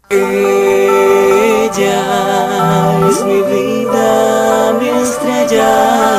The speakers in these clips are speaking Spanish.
Ella es mi vida, mi estrella.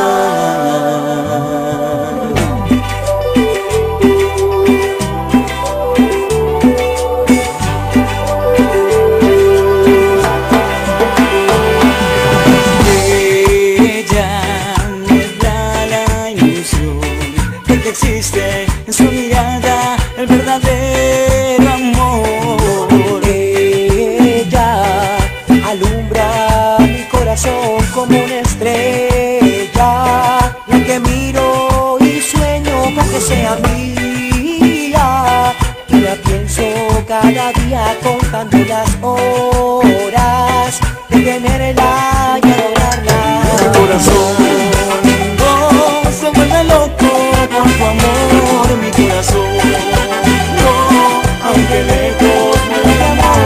Ella me da la ilusión de que existe en su mirada el verdadero amor. Ella alumbra mi corazón como una estrella, la que miro y sueño con que sea mía, y la pienso cada día contando las horas de tenerla y adorarla. Mi corazón se vuelve loco por tu amor, mi corazón aunque lejos muere de amor.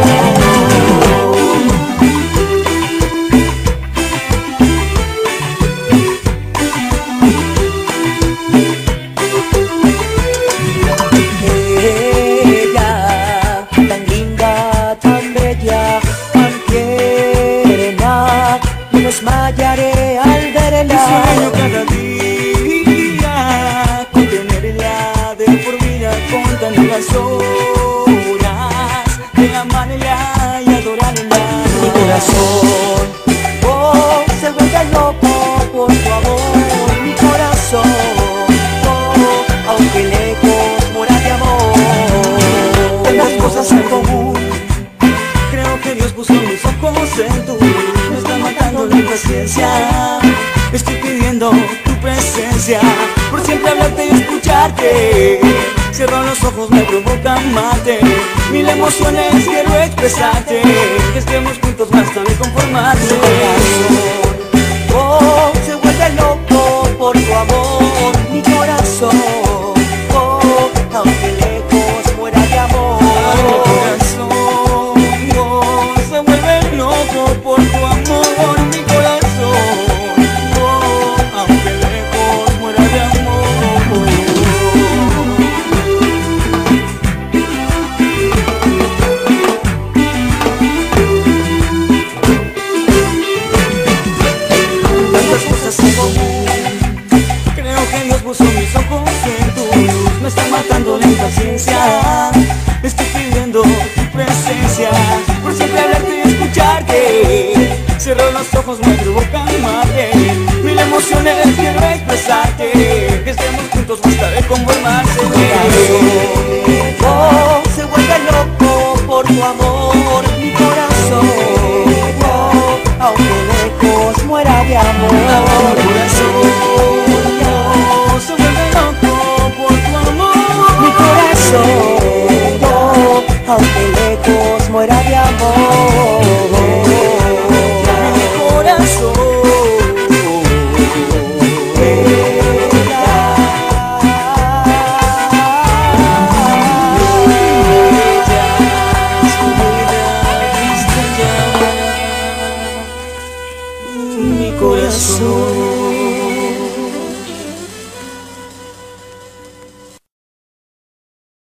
Ella, tan linda, tan bella, tan tierna, me desmayaré al verla. Sueño cada día con tenerla de por vida, contando las horas de amarla y adorarla. Mi corazón, oh, se vuelve loco por tu amor. Mi corazón, oh, aunque lejos muera de amor. Tenemos cosas en común. Creo que Dios puso mis ojos en tu luz. Me está matando la impaciencia. Estoy pidiendo tu presencia, por siempre hablarte y escucharte. Cierro los ojos, me provoca amarte. Mil emociones quiero expresarte. Que estemos juntos, basta de conformarse. Oh, se vuelve loco por tu amor. Mi corazón, oh, aunque lejos muera de amor. Mi corazón se vuelve loco por tu amor. Mi corazón, aunque lejos muera de amor. Tantas cosas en común. Creo que Dios puso mis ojos en tu luz. Me está matando la impaciencia. Estoy pidiendo tu presencia, por siempre hablarte y escucharte. Cierro los ojos, me provoca amarte. Mil emociones quiero expresarte. Que estemos juntos, basta de conformarse. Oh, se vuelve loco por tu amor. Mi corazón, oh, aunque lejos muera de amor. Mi corazón se vuelve loco por tu amor. Mi corazón, oh, aunque lejos muera de amor. Mi corazón. Mi corazón.